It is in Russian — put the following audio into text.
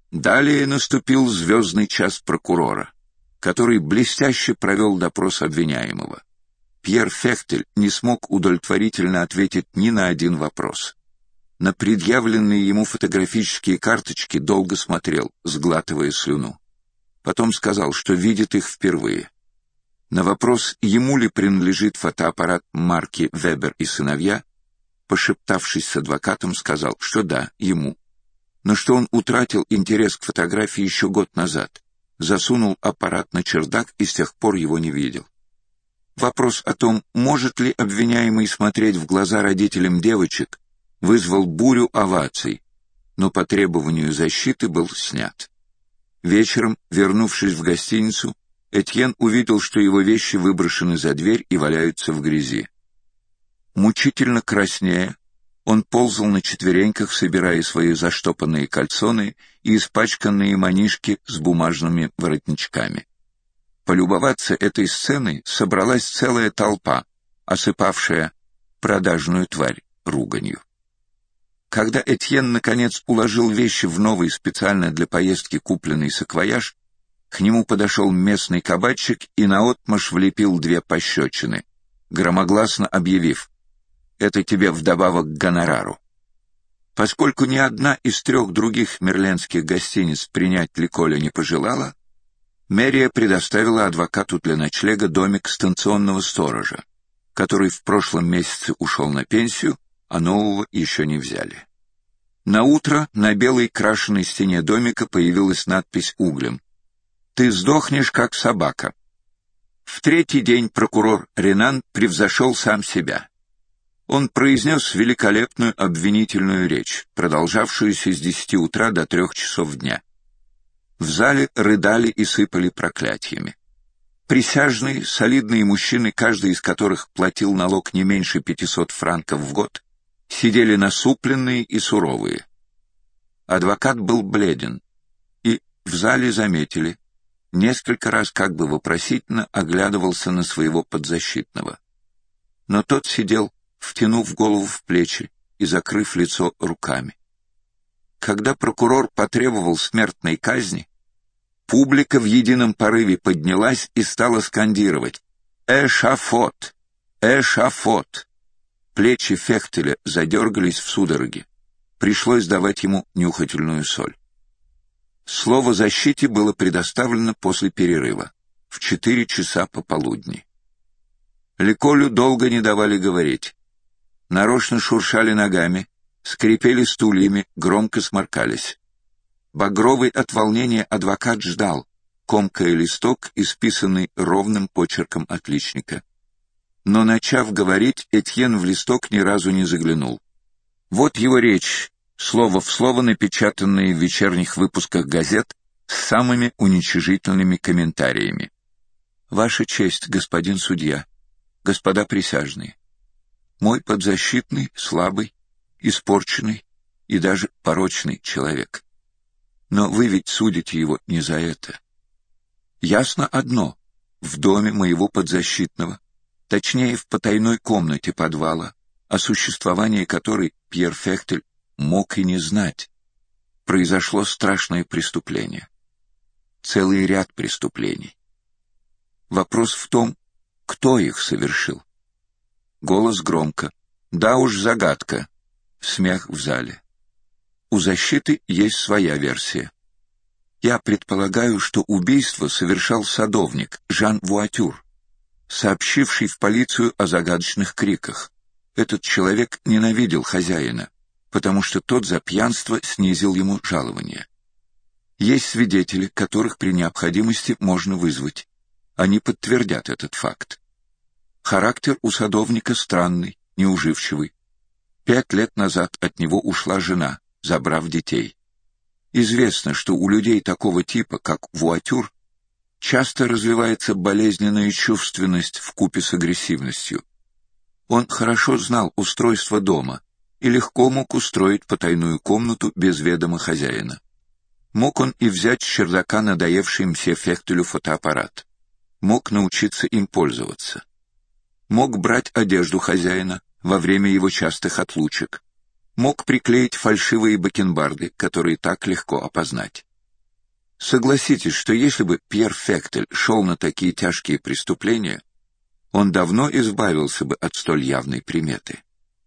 Далее наступил звездный час прокурора, который блестяще провел допрос обвиняемого. Пьер Фехтель не смог удовлетворительно ответить ни на один вопрос. На предъявленные ему фотографические карточки долго смотрел, сглатывая слюну. Потом сказал, что видит их впервые. На вопрос, ему ли принадлежит фотоаппарат марки «Вебер и сыновья», пошептавшись с адвокатом, сказал, что да, ему. Но что он утратил интерес к фотографии еще год назад, засунул аппарат на чердак и с тех пор его не видел. Вопрос о том, может ли обвиняемый смотреть в глаза родителям девочек, вызвал бурю оваций, но по требованию защиты был снят. Вечером, вернувшись в гостиницу, Этьен увидел, что его вещи выброшены за дверь и валяются в грязи. Мучительно краснея, он ползал на четвереньках, собирая свои заштопанные кальсоны и испачканные манишки с бумажными воротничками. Полюбоваться этой сценой собралась целая толпа, осыпавшая продажную тварь руганью. Когда Этьен, наконец, уложил вещи в новый специально для поездки купленный саквояж, к нему подошел местный кабачик и наотмашь влепил 2 пощечины, громогласно объявив: «Это тебе вдобавок к гонорару». Поскольку ни одна из 3 других мерлендских гостиниц принять Ликоля не пожелала, мэрия предоставила адвокату для ночлега домик станционного сторожа, который в прошлом месяце ушел на пенсию, а нового еще не взяли. Наутро на белой крашеной стене домика появилась надпись углем: «Ты сдохнешь, как собака». В 3-й день прокурор Ренан превзошел сам себя. Он произнес великолепную обвинительную речь, продолжавшуюся с 10 утра до 3 часов дня. В зале рыдали и сыпали проклятиями. Присяжные, солидные мужчины, каждый из которых платил налог не меньше 500 франков в год, сидели насупленные и суровые. Адвокат был бледен, и в зале заметили, несколько раз как бы вопросительно оглядывался на своего подзащитного. Но тот сидел, втянув голову в плечи и закрыв лицо руками. Когда прокурор потребовал смертной казни, публика в едином порыве поднялась и стала скандировать: «Эшафот! Эшафот!». Плечи Фехтеля задергались в судороге. Пришлось давать ему нюхательную соль. Слово защите было предоставлено после перерыва, в 4 часа пополудни. Ликолю долго не давали говорить. Нарочно шуршали ногами, скрипели стульями, громко сморкались. Багровый от волнения адвокат ждал, комкая листок, исписанный ровным почерком отличника. Но, начав говорить, Этьен в листок ни разу не заглянул. Вот его речь, слово в слово напечатанная в вечерних выпусках газет с самыми уничижительными комментариями. «Ваша честь, господин судья, господа присяжные, мой подзащитный, слабый, испорченный и даже порочный человек. Но вы ведь судите его не за это. Ясно одно: в доме моего подзащитного, точнее в потайной комнате подвала, о существовании которой Пьер Фехтель мог и не знать, произошло страшное преступление. Целый ряд преступлений. Вопрос в том, кто их совершил. Голос громко: «Да уж, загадка». Смех в зале. У защиты есть своя версия. Я предполагаю, что убийство совершал садовник Жан Вуатюр, сообщивший в полицию о загадочных криках. Этот человек ненавидел хозяина, потому что тот за пьянство снизил ему жалование. Есть свидетели, которых при необходимости можно вызвать. Они подтвердят этот факт. Характер у садовника странный, неуживчивый. 5 лет назад от него ушла жена, забрав детей. Известно, что у людей такого типа, как Вуатюр, часто развивается болезненная чувственность вкупе с агрессивностью. Он хорошо знал устройство дома и легко мог устроить потайную комнату без ведома хозяина. Мог он и взять с чердака надоевший мсье Фехтелю фотоаппарат. Мог научиться им пользоваться. Мог брать одежду хозяина во время его частых отлучек. Мог приклеить фальшивые бакенбарды, которые так легко опознать. Согласитесь, что если бы Пьер Фехтель шел на такие тяжкие преступления, он давно избавился бы от столь явной приметы.